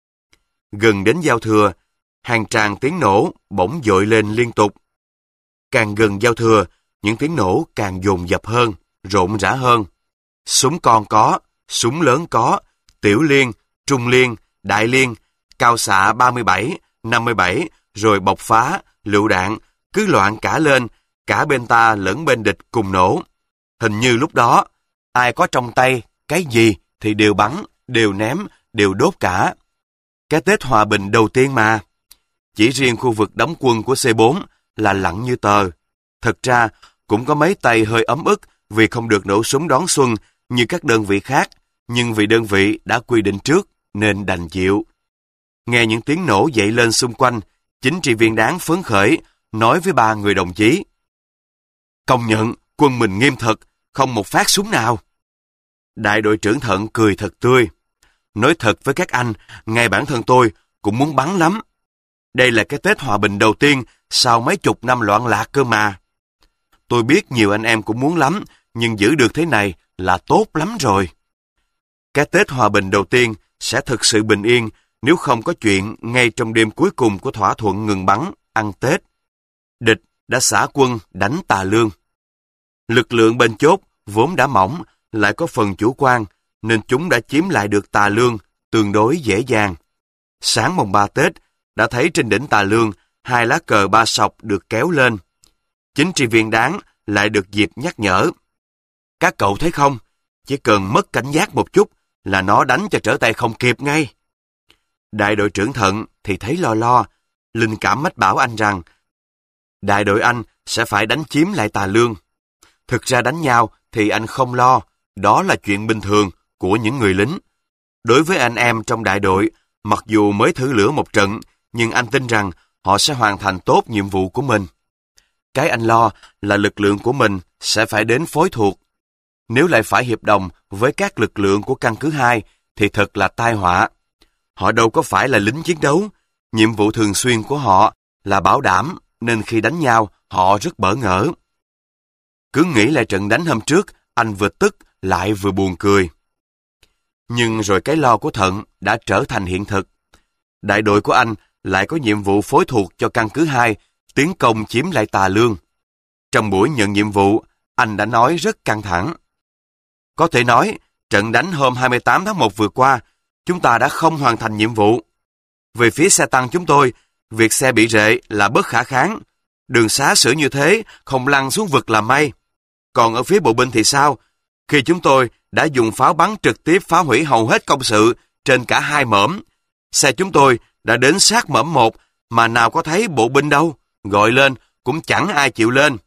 Gần đến giao thừa, hàng tràng tiếng nổ bỗng dội lên liên tục. Càng gần giao thừa, những tiếng nổ càng dồn dập hơn, rộn rã hơn. Súng con có, súng lớn có, tiểu liên, trung liên, đại liên, cao xạ ba mươi bảy, năm mươi bảy, rồi bộc phá, lựu đạn, cứ loạn cả lên, cả bên ta lẫn bên địch cùng nổ. Hình như lúc đó, ai có trong tay cái gì thì đều bắn, đều ném, đều đốt cả. Cái Tết hòa bình đầu tiên mà. Chỉ riêng khu vực đóng quân của xê bốn là lặng như tờ. Thật ra, cũng có mấy tay hơi ấm ức vì không được nổ súng đón xuân như các đơn vị khác, nhưng vì đơn vị đã quy định trước nên đành chịu. Nghe những tiếng nổ dậy lên xung quanh, chính trị viên Đáng phấn khởi, nói với ba người đồng chí. Công nhận, quân mình nghiêm thật, không một phát súng nào. Đại đội trưởng Thận cười thật tươi. Nói thật với các anh, ngay bản thân tôi cũng muốn bắn lắm. Đây là cái Tết hòa bình đầu tiên sau mấy chục năm loạn lạc cơ mà. Tôi biết nhiều anh em cũng muốn lắm, nhưng giữ được thế này là tốt lắm rồi. Cái Tết hòa bình đầu tiên sẽ thực sự bình yên nếu không có chuyện ngay trong đêm cuối cùng của thỏa thuận ngừng bắn, ăn Tết. Địch đã xả quân đánh Tà Lương. Lực lượng bên chốt vốn đã mỏng, lại có phần chủ quan, nên chúng đã chiếm lại được Tà Lương tương đối dễ dàng. Sáng mồng ba Tết, đã thấy trên đỉnh Tà Lương hai lá cờ ba sọc được kéo lên. Chính trị viên Đáng lại được dịp nhắc nhở. Các cậu thấy không, chỉ cần mất cảnh giác một chút là nó đánh cho trở tay không kịp ngay. Đại đội trưởng Thận thì thấy lo lo, linh cảm mách bảo anh rằng đại đội anh sẽ phải đánh chiếm lại Tà Lương. Thực ra đánh nhau thì anh không lo, đó là chuyện bình thường của những người lính. Đối với anh em trong đại đội, mặc dù mới thử lửa một trận, nhưng anh tin rằng họ sẽ hoàn thành tốt nhiệm vụ của mình. Cái anh lo là lực lượng của mình sẽ phải đến phối thuộc. Nếu lại phải hiệp đồng với các lực lượng của căn cứ hai thì thật là tai họa. Họ đâu có phải là lính chiến đấu. Nhiệm vụ thường xuyên của họ là bảo đảm, nên khi đánh nhau họ rất bỡ ngỡ. Cứ nghĩ lại trận đánh hôm trước, anh vừa tức lại vừa buồn cười. Nhưng rồi cái lo của Thận đã trở thành hiện thực. Đại đội của anh lại có nhiệm vụ phối thuộc cho căn cứ hai tiến công chiếm lại Tà Lương. Trong buổi nhận nhiệm vụ, anh đã nói rất căng thẳng. Có thể nói, trận đánh hôm hai mươi tám tháng một vừa qua, chúng ta đã không hoàn thành nhiệm vụ. Về phía xe tăng chúng tôi, việc xe bị rệ là bất khả kháng. Đường xá xử như thế, không lăn xuống vực là may. Còn ở phía bộ binh thì sao? Khi chúng tôi đã dùng pháo bắn trực tiếp phá hủy hầu hết công sự trên cả hai mỏm, xe chúng tôi đã đến sát mỏm một mà nào có thấy bộ binh đâu, gọi lên cũng chẳng ai chịu lên.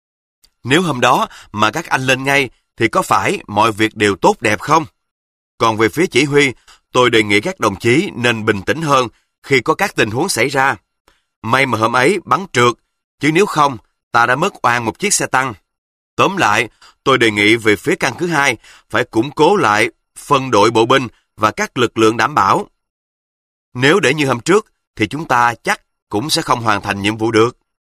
Nếu hôm đó mà các anh lên ngay thì có phải mọi việc đều tốt đẹp không? Còn về phía chỉ huy, tôi đề nghị các đồng chí nên bình tĩnh hơn khi có các tình huống xảy ra. May mà hôm ấy bắn trượt, chứ nếu không, ta đã mất oan một chiếc xe tăng. Tóm lại, tôi đề nghị về phía căn cứ hai phải củng cố lại phân đội bộ binh và các lực lượng đảm bảo. Nếu để như hôm trước, thì chúng ta chắc cũng sẽ không hoàn thành nhiệm vụ được.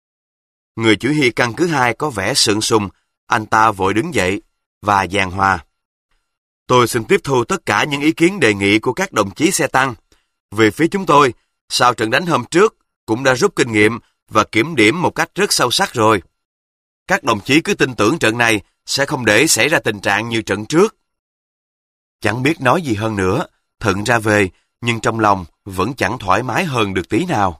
Người chỉ huy căn cứ hai có vẻ sượng sùng, anh ta vội đứng dậy và giảng hòa. Tôi xin tiếp thu tất cả những ý kiến đề nghị của các đồng chí xe tăng. Về phía chúng tôi, sau trận đánh hôm trước cũng đã rút kinh nghiệm và kiểm điểm một cách rất sâu sắc rồi. Các đồng chí cứ tin tưởng trận này sẽ không để xảy ra tình trạng như trận trước. Chẳng biết nói gì hơn nữa, Thận ra về, nhưng trong lòng vẫn chẳng thoải mái hơn được tí nào.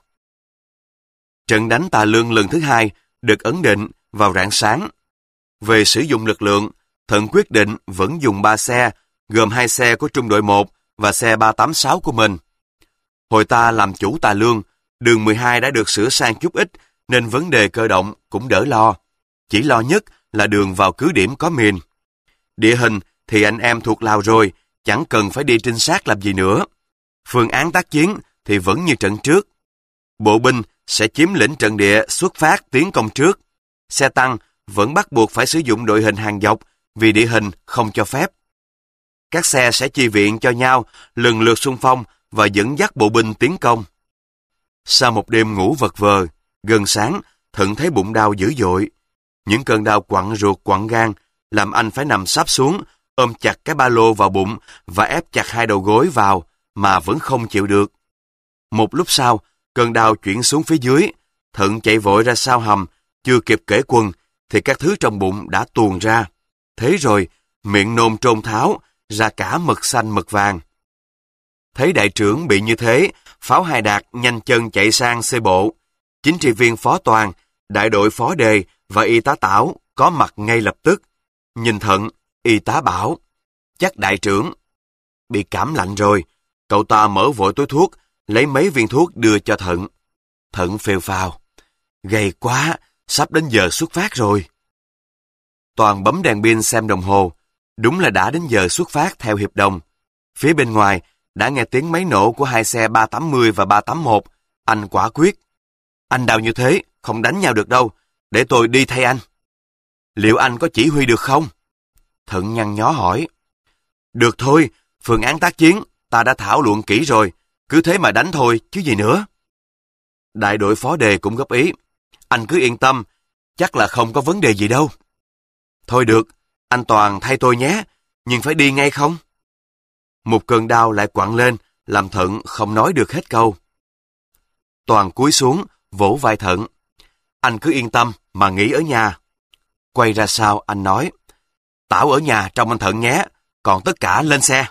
Trận đánh Tà Lương lần thứ hai được ấn định vào rạng sáng. Về sử dụng lực lượng, Thận quyết định vẫn dùng ba xe, gồm hai xe của trung đội một và xe ba tám sáu của mình. Hồi ta làm chủ Tà Lương, đường mười hai đã được sửa sang chút ít, nên vấn đề cơ động cũng đỡ lo. Chỉ lo nhất là đường vào cứ điểm có mìn. Địa hình thì anh em thuộc Lào rồi, chẳng cần phải đi trinh sát làm gì nữa. Phương án tác chiến thì vẫn như trận trước. Bộ binh sẽ chiếm lĩnh trận địa xuất phát tiến công trước. Xe tăng vẫn bắt buộc phải sử dụng đội hình hàng dọc vì địa hình không cho phép. Các xe sẽ chi viện cho nhau, lần lượt xung phong và dẫn dắt bộ binh tiến công. Sau một đêm ngủ vật vờ, gần sáng, Thận thấy bụng đau dữ dội. Những cơn đau quặn ruột quặn gan làm anh phải nằm sáp xuống, ôm chặt cái ba lô vào bụng và ép chặt hai đầu gối vào mà vẫn không chịu được. Một lúc sau, cơn đau chuyển xuống phía dưới. Thận chạy vội ra sau hầm, chưa kịp cởi quần thì các thứ trong bụng đã tuôn ra. Thế rồi, miệng nôn trôn tháo, ra cả mực xanh mực vàng. Thấy đại trưởng bị như thế, Pháo Hai Đạt nhanh chân chạy sang xe bộ. Chính trị viên Phó Toàn, đại đội Phó Đề và y tá Tảo có mặt ngay lập tức. Nhìn Thận, y tá bảo, chắc đại trưởng bị cảm lạnh rồi. Cậu ta mở vội túi thuốc, lấy mấy viên thuốc đưa cho Thận. Thận phều phào, gầy quá, sắp đến giờ xuất phát rồi. Toàn bấm đèn pin xem đồng hồ, đúng là đã đến giờ xuất phát theo hiệp đồng. Phía bên ngoài đã nghe tiếng máy nổ của hai xe ba tám mươi và ba tám mốt. Anh quả quyết, anh đau như thế không đánh nhau được đâu, để tôi đi thay anh. Liệu anh có chỉ huy được không? Thận nhăn nhó hỏi. Được thôi, phương án tác chiến ta đã thảo luận kỹ rồi, cứ thế mà đánh thôi chứ gì nữa. Đại đội Phó Đề cũng góp ý, anh cứ yên tâm, chắc là không có vấn đề gì đâu. Thôi được, anh Toàn thay tôi nhé, nhưng phải đi ngay không? Một cơn đau lại quặn lên, làm Thận không nói được hết câu. Toàn cúi xuống, vỗ vai Thận. Anh cứ yên tâm mà nghỉ ở nhà. Quay ra sau, anh nói, Tảo ở nhà trông anh Thận nhé, còn tất cả lên xe.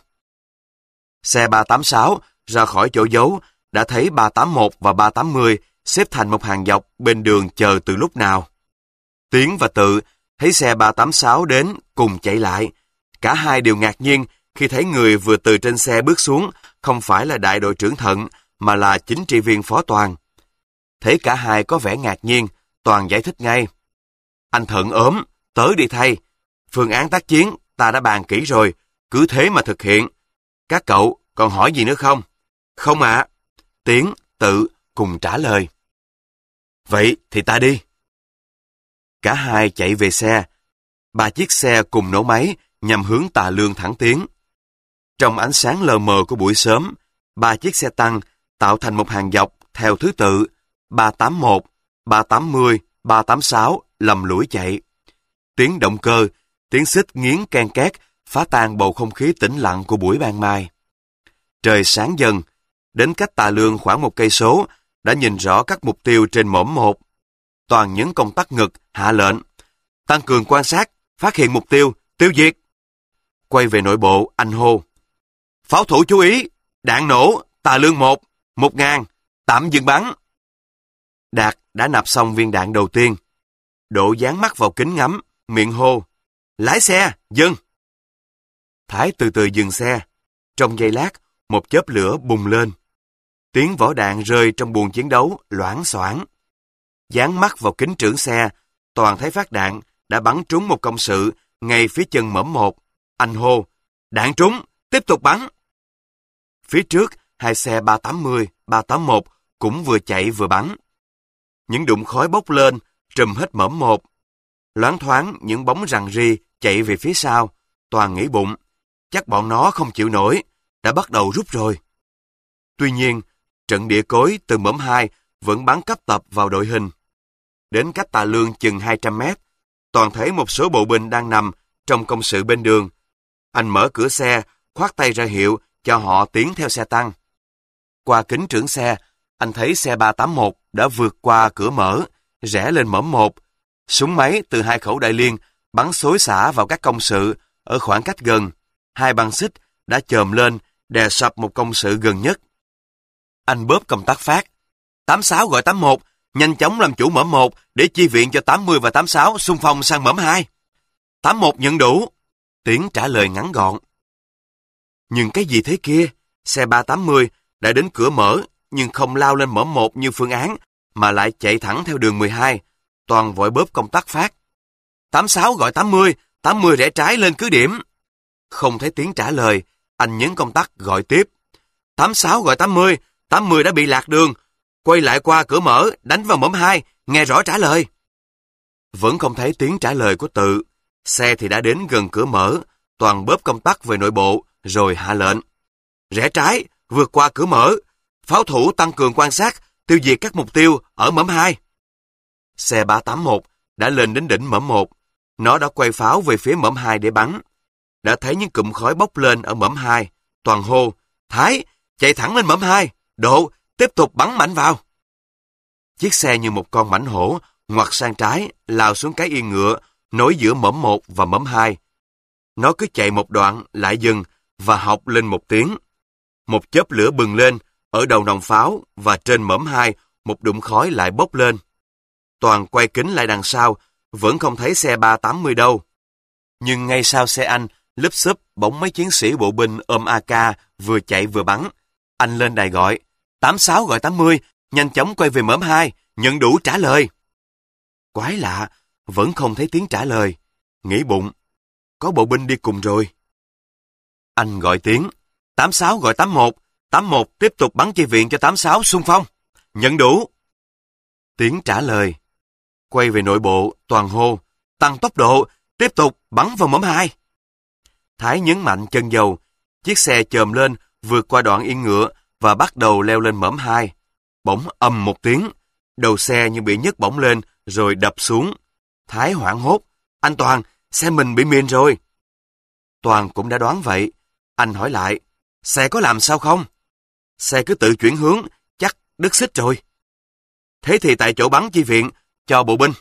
Xe ba tám sáu ra khỏi chỗ giấu, đã thấy ba tám mốt và ba tám mươi xếp thành một hàng dọc bên đường chờ từ lúc nào. Tiến và Tự thấy xe ba tám sáu đến cùng chạy lại. Cả hai đều ngạc nhiên khi thấy người vừa từ trên xe bước xuống không phải là đại đội trưởng Thận mà là chính trị viên Phó Toàn. Thấy cả hai có vẻ ngạc nhiên, Toàn giải thích ngay. Anh Thận ốm, tới đi thay. Phương án tác chiến ta đã bàn kỹ rồi, cứ thế mà thực hiện. Các cậu còn hỏi gì nữa không? Không ạ. Tiến, Tự cùng trả lời. Vậy thì ta đi. Cả hai chạy về xe. Ba chiếc xe cùng nổ máy nhằm hướng Tà Lương thẳng tiến. Trong ánh sáng lờ mờ của buổi sớm, ba chiếc xe tăng tạo thành một hàng dọc theo thứ tự ba tám mốt, ba tám mươi, ba tám sáu lầm lũi chạy. Tiếng động cơ, tiếng xích nghiến ken két phá tan bầu không khí tĩnh lặng của buổi ban mai. Trời sáng dần, đến cách Tà Lương khoảng một cây số, đã nhìn rõ các mục tiêu trên mỏm một. Toàn những công tắc ngực hạ lệnh. Tăng cường quan sát, phát hiện mục tiêu, tiêu diệt. Quay về nội bộ, anh hô. Pháo thủ chú ý, đạn nổ, Tà Lương một, một ngàn, tạm dừng bắn. Đạt đã nạp xong viên đạn đầu tiên. Độ dán mắt vào kính ngắm, miệng hô. Lái xe, dừng. Thái từ từ dừng xe. Trong giây lát, một chớp lửa bùng lên. Tiếng vỏ đạn rơi trong buồng chiến đấu loảng xoảng. Dán mắt vào kính trưởng xe, Toàn thấy phát đạn đã bắn trúng một công sự ngay phía chân mỏm một. Anh hô, đạn trúng, tiếp tục bắn. Phía trước, hai xe ba tám mươi, ba tám mốt cũng vừa chạy vừa bắn. Những đụng khói bốc lên, trùm hết mỏm một. Loáng thoáng những bóng rằn ri chạy về phía sau. Toàn nghĩ bụng, chắc bọn nó không chịu nổi, đã bắt đầu rút rồi. Tuy nhiên, trận địa cối từ mỏm hai vẫn bắn cấp tập vào đội hình. Đến cách Tà Lương chừng hai trăm mét, Toàn thấy một số bộ binh đang nằm trong công sự bên đường. Anh mở cửa xe, khoát tay ra hiệu cho họ tiến theo xe tăng. Qua kính trưởng xe, anh thấy xe ba tám mốt đã vượt qua cửa mở, rẽ lên mỏm một. Súng máy từ hai khẩu đại liên bắn xối xả vào các công sự ở khoảng cách gần. Hai băng xích đã chồm lên, đè sập một công sự gần nhất. Anh bóp công tắc phát. tám sáu gọi tám một, nhanh chóng làm chủ mỏm một để chi viện cho tám mươi và tám sáu xung phong sang mỏm hai. tám một nhận đủ. Tiếng trả lời ngắn gọn. Nhưng cái gì thế kia? Xe ba tám mươi đã đến cửa mở nhưng không lao lên mỏm một như phương án mà lại chạy thẳng theo đường mười hai. Toàn vội bóp công tắc phát. tám sáu gọi tám mươi, tám mươi rẽ trái lên cứ điểm. Không thấy tiếng trả lời, anh nhấn công tắc gọi tiếp. tám sáu gọi tám mươi, tám mươi đã bị lạc đường. Quay lại qua cửa mở, đánh vào mỏm hai, nghe rõ trả lời. Vẫn không thấy tiếng trả lời của Tự. Xe thì đã đến gần cửa mở, Toàn bóp công tắc về nội bộ, rồi hạ lệnh. Rẽ trái, vượt qua cửa mở, pháo thủ tăng cường quan sát, tiêu diệt các mục tiêu ở mỏm hai. Xe ba tám mốt đã lên đến đỉnh mỏm một. Nó đã quay pháo về phía mỏm hai để bắn. Đã thấy những cụm khói bốc lên ở mỏm hai. Toàn hô, Thái, chạy thẳng lên mỏm hai. Độ, tiếp tục bắn mạnh vào. Chiếc xe như một con mãnh hổ, ngoặt sang trái, lao xuống cái yên ngựa, nối giữa mỏm một và mỏm hai. Nó cứ chạy một đoạn, lại dừng, và học lên một tiếng. Một chớp lửa bừng lên, ở đầu nòng pháo, và trên mỏm hai, một đụng khói lại bốc lên. Toàn quay kính lại đằng sau, vẫn không thấy xe ba tám mươi đâu. Nhưng ngay sau xe anh, lúp xúp bỗng mấy chiến sĩ bộ binh ôm a ca, vừa chạy vừa bắn. Anh lên đài gọi, tám sáu gọi tám mươi, nhanh chóng quay về mỏm hai, nhận đủ trả lời. Quái lạ, vẫn không thấy tiếng trả lời. Nghĩ bụng, có bộ binh đi cùng rồi. Anh gọi tiếng, tám sáu gọi tám một, tám một tiếp tục bắn chi viện cho tám sáu xung phong. Nhận đủ. Tiếng trả lời. Quay về nội bộ, Toàn hô, tăng tốc độ, tiếp tục bắn vào mỏm hai. Thái nhấn mạnh chân dầu, chiếc xe chồm lên, vượt qua đoạn yên ngựa và bắt đầu leo lên mỏm hai. Bỗng ầm một tiếng, đầu xe như bị nhấc bổng lên rồi đập xuống. Thái hoảng hốt, anh Toàn, xe mình bị mìn rồi. Toàn cũng đã đoán vậy. Anh hỏi lại, xe có làm sao không? Xe cứ tự chuyển hướng, chắc đứt xích rồi. Thế thì tại chỗ bắn chi viện, cho bộ binh.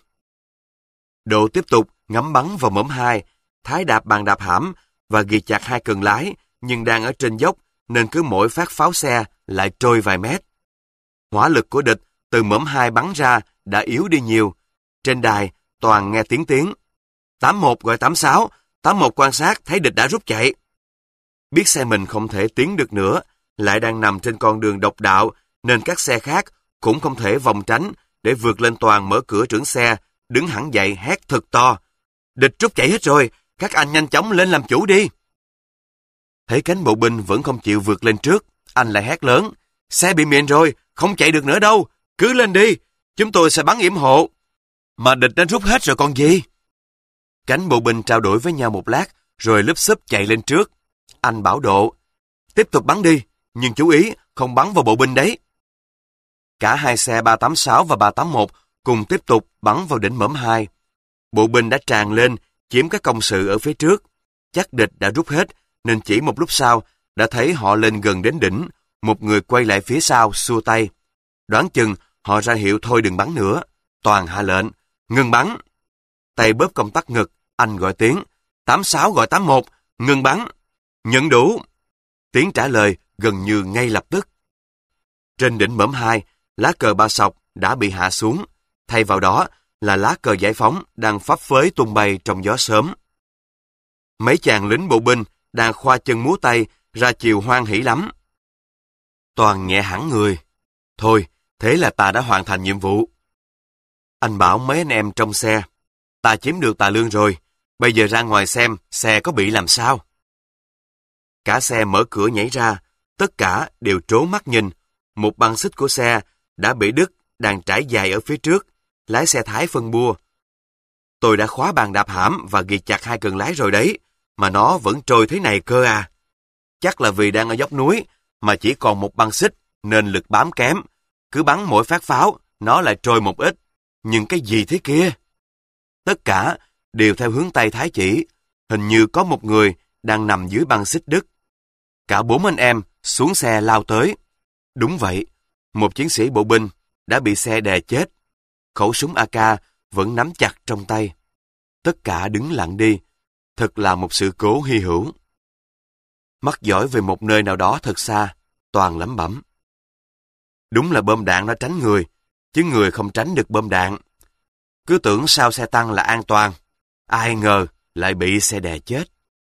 Độ tiếp tục ngắm bắn vào mỏm hai, Thái đạp bàn đạp hãm và ghi chặt hai cần lái, nhưng đang ở trên dốc nên cứ mỗi phát pháo xe lại trôi vài mét. Hỏa lực của địch từ mỏm hai bắn ra đã yếu đi nhiều. Trên đài, Toàn nghe tiếng tiếng. tám một gọi tám sáu, tám một quan sát thấy địch đã rút chạy. Biết xe mình không thể tiến được nữa, lại đang nằm trên con đường độc đạo, nên các xe khác cũng không thể vòng tránh để vượt lên. Toàn mở cửa trưởng xe, đứng hẳn dậy hét thật to. Địch rút chạy hết rồi, các anh nhanh chóng lên làm chủ đi. Thấy cánh bộ binh vẫn không chịu vượt lên trước, anh lại hét lớn. Xe bị mìn rồi, không chạy được nữa đâu, cứ lên đi, chúng tôi sẽ bắn yểm hộ. Mà địch đã rút hết rồi còn gì? Cánh bộ binh trao đổi với nhau một lát, rồi lúp xúp chạy lên trước. Anh bảo Độ, tiếp tục bắn đi, nhưng chú ý, không bắn vào bộ binh đấy. Cả hai xe ba tám sáu và ba tám một cùng tiếp tục bắn vào đỉnh Mỏm hai. Bộ binh đã tràn lên, chiếm các công sự ở phía trước. Chắc địch đã rút hết, nên chỉ một lúc sau, đã thấy họ lên gần đến đỉnh. Một người quay lại phía sau, xua tay. Đoán chừng, họ ra hiệu thôi đừng bắn nữa. Toàn hạ lệnh, ngừng bắn. Tay bóp công tắc ngực, anh gọi tiếng, tám sáu gọi tám một, ngừng bắn. Nhận đủ. Tiếng trả lời gần như ngay lập tức. Trên đỉnh Mỏm hai, lá cờ ba sọc đã bị hạ xuống. Thay vào đó là lá cờ giải phóng đang phấp phới tung bay trong gió sớm. Mấy chàng lính bộ binh đang khoa chân múa tay ra chiều hoan hỉ lắm. Toàn nhẹ hẳn người. Thôi, thế là ta đã hoàn thành nhiệm vụ. Anh bảo mấy anh em trong xe, ta chiếm được Tà Lương rồi, bây giờ ra ngoài xem xe có bị làm sao. Cả xe mở cửa nhảy ra, tất cả đều trố mắt nhìn. Một băng xích của xe đã bị đứt, đang trải dài ở phía trước, lái xe Thái phân bua. Tôi đã khóa bàn đạp hãm và ghi chặt hai cần lái rồi đấy, mà nó vẫn trôi thế này cơ à. Chắc là vì đang ở dốc núi, mà chỉ còn một băng xích, nên lực bám kém. Cứ bắn mỗi phát pháo, nó lại trôi một ít. Nhưng cái gì thế kia? Tất cả đều theo hướng Tây Thái chỉ, hình như có một người đang nằm dưới băng xích đứt. Cả bốn anh em xuống xe lao tới. Đúng vậy, một chiến sĩ bộ binh đã bị xe đè chết. Khẩu súng a ca vẫn nắm chặt trong tay. Tất cả đứng lặng đi. Thật là một sự cố hy hữu. Mắt dõi về một nơi nào đó thật xa, Toàn lẩm bẩm. Đúng là bom đạn nó tránh người, chứ người không tránh được bom đạn. Cứ tưởng sau xe tăng là an toàn, ai ngờ lại bị xe đè chết.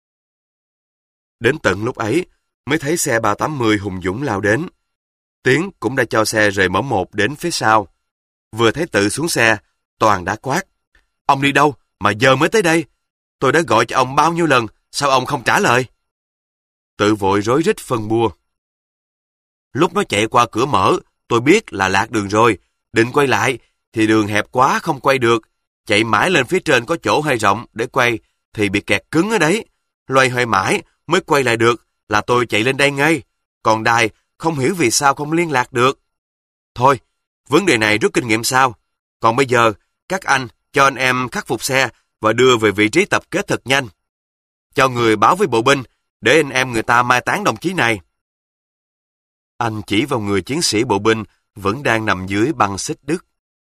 Đến tận lúc ấy mới thấy xe ba tám mươi hùng dũng lao đến. Tiến cũng đã cho xe rời Mỏm một đến phía sau. Vừa thấy Tự xuống xe, Toàn đã quát. Ông đi đâu mà giờ mới tới đây? Tôi đã gọi cho ông bao nhiêu lần, sao ông không trả lời? Tự vội rối rít phân bua. Lúc nó chạy qua cửa mở, tôi biết là lạc đường rồi. Định quay lại, thì đường hẹp quá không quay được. Chạy mãi lên phía trên có chỗ hơi rộng để quay, thì bị kẹt cứng ở đấy. Loay hoay mãi mới quay lại được, là tôi chạy lên đây ngay. Còn đài không hiểu vì sao không liên lạc được. Thôi, vấn đề này rút kinh nghiệm sau. Còn bây giờ, các anh cho anh em khắc phục xe và đưa về vị trí tập kết thật nhanh. Cho người báo với bộ binh, để anh em người ta mai táng đồng chí này. Anh chỉ vào người chiến sĩ bộ binh vẫn đang nằm dưới băng xích đứt.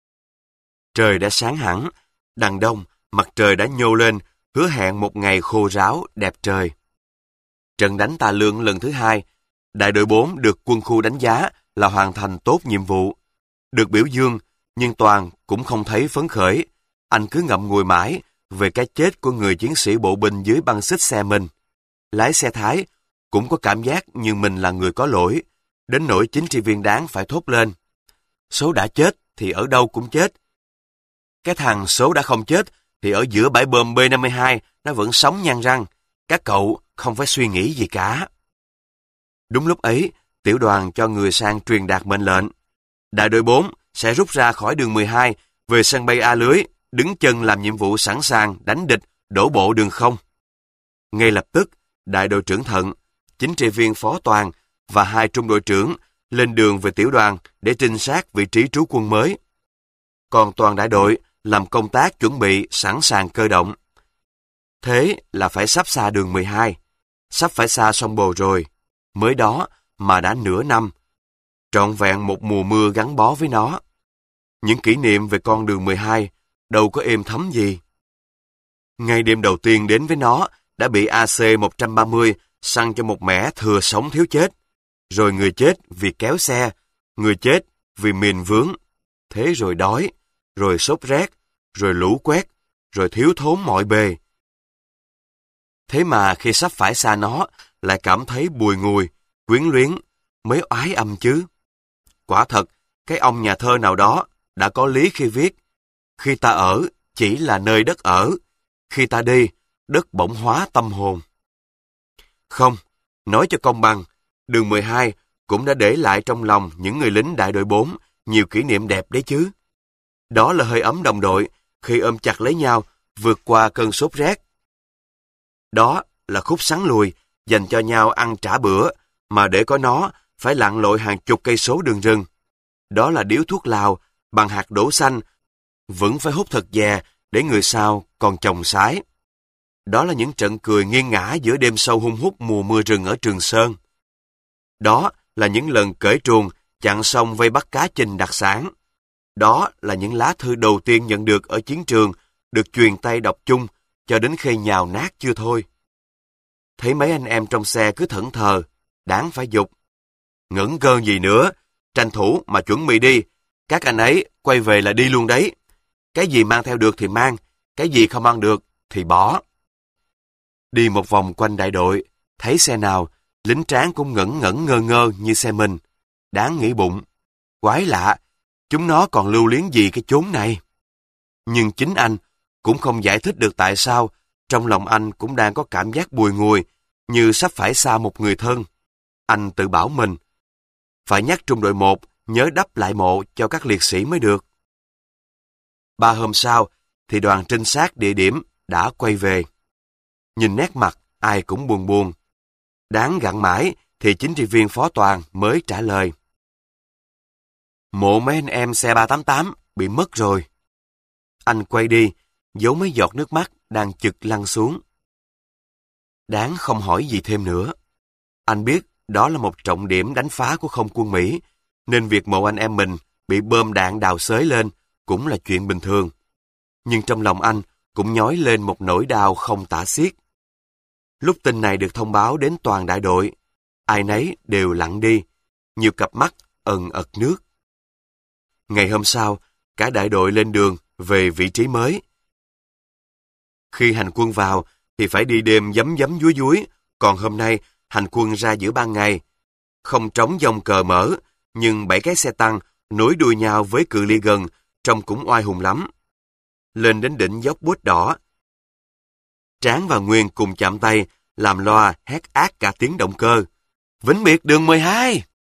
Trời đã sáng hẳn, đằng đông mặt trời đã nhô lên, hứa hẹn một ngày khô ráo đẹp trời. Trận đánh Tà Lương lần thứ hai, đại đội bốn được quân khu đánh giá là hoàn thành tốt nhiệm vụ. Được biểu dương, nhưng Toàn cũng không thấy phấn khởi. Anh cứ ngậm ngùi mãi về cái chết của người chiến sĩ bộ binh dưới băng xích xe mình. Lái xe Thái cũng có cảm giác như mình là người có lỗi, đến nỗi chính trị viên đáng phải thốt lên. Số đã chết thì ở đâu cũng chết. Cái thằng số đã không chết thì ở giữa bãi bom B năm mươi hai nó vẫn sống nhăn răng. Các cậu không phải suy nghĩ gì cả. Đúng lúc ấy, tiểu đoàn cho người sang truyền đạt mệnh lệnh. Đại đội bốn sẽ rút ra khỏi đường mười hai về sân bay A Lưới, đứng chân làm nhiệm vụ sẵn sàng đánh địch, đổ bộ đường không. Ngay lập tức, đại đội trưởng Thận, chính trị viên Phó Toàn và hai trung đội trưởng lên đường về tiểu đoàn để trinh sát vị trí trú quân mới. Còn toàn đại đội làm công tác chuẩn bị sẵn sàng cơ động. Thế là phải sắp xa đường mười hai, sắp phải xa sông Bồ rồi, mới đó mà đã nửa năm, trọn vẹn một mùa mưa gắn bó với nó. Những kỷ niệm về con đường mười hai đâu có êm thấm gì. Ngay đêm đầu tiên đến với nó đã bị A C một ba mươi săn cho một mẻ thừa sống thiếu chết, rồi người chết vì kéo xe, người chết vì mìn vướng, thế rồi đói, rồi sốt rét, rồi lũ quét, rồi thiếu thốn mọi bề. Thế mà khi sắp phải xa nó, lại cảm thấy bùi ngùi, quyến luyến, mới oái âm chứ. Quả thật, cái ông nhà thơ nào đó đã có lý khi viết, khi ta ở chỉ là nơi đất ở, khi ta đi, đất bỗng hóa tâm hồn. Không, nói cho công bằng, đường mười hai cũng đã để lại trong lòng những người lính đại đội bốn nhiều kỷ niệm đẹp đấy chứ. Đó là hơi ấm đồng đội khi ôm chặt lấy nhau vượt qua cơn sốt rét. Đó là khúc sắn lùi dành cho nhau ăn trả bữa, mà để có nó phải lặn lội hàng chục cây số đường rừng. Đó là điếu thuốc lào bằng hạt đỗ xanh, vẫn phải hút thật dè để người sau còn chồng sái. Đó là những trận cười nghiêng ngã giữa đêm sâu hun hút mùa mưa rừng ở Trường Sơn. Đó là những lần cởi truồng chặn sông vây bắt cá trình đặc sản. Đó là những lá thư đầu tiên nhận được ở chiến trường, được truyền tay đọc chung cho đến khi nhào nát chưa thôi. Thấy mấy anh em trong xe cứ thẫn thờ, đáng phải giục. Ngẩn ngơ gì nữa, tranh thủ mà chuẩn bị đi. Các anh ấy quay về là đi luôn đấy. Cái gì mang theo được thì mang, cái gì không ăn được thì bỏ. Đi một vòng quanh đại đội, thấy xe nào, lính tráng cũng ngẩn ngẩn ngơ ngơ như xe mình. Đáng nghĩ bụng. Quái lạ, chúng nó còn lưu luyến gì cái chốn này. Nhưng chính anh cũng không giải thích được tại sao trong lòng anh cũng đang có cảm giác bùi ngùi, như sắp phải xa một người thân. Anh tự bảo mình, phải nhắc trung đội một nhớ đắp lại mộ cho các liệt sĩ mới được. Ba hôm sau, thì đoàn trinh sát địa điểm đã quay về. Nhìn nét mặt, ai cũng buồn buồn. Đáng gặn mãi, thì chính trị viên Phó Toàn mới trả lời. Mộ mấy anh em xe ba tám tám bị mất rồi. Anh quay đi, giấu mấy giọt nước mắt đang chực lăn xuống. Đáng không hỏi gì thêm nữa. Anh biết đó là một trọng điểm đánh phá của không quân Mỹ, nên việc mộ anh em mình bị bom đạn đào xới lên cũng là chuyện bình thường. Nhưng trong lòng anh cũng nhói lên một nỗi đau không tả xiết. Lúc tin này được thông báo đến toàn đại đội, ai nấy đều lặng đi, nhiều cặp mắt ẩn ật nước. Ngày hôm sau, cả đại đội lên đường về vị trí mới. Khi hành quân vào thì phải đi đêm giấm giấm dúi dúi, còn hôm nay hành quân ra giữa ban ngày. Không trống dòng cờ mở, nhưng bảy cái xe tăng nối đuôi nhau với cự ly gần, trông cũng oai hùng lắm. Lên đến đỉnh dốc Bút Đỏ, Tráng và Nguyên cùng chạm tay, làm loa hét ác cả tiếng động cơ. Vĩnh biệt đường mười hai!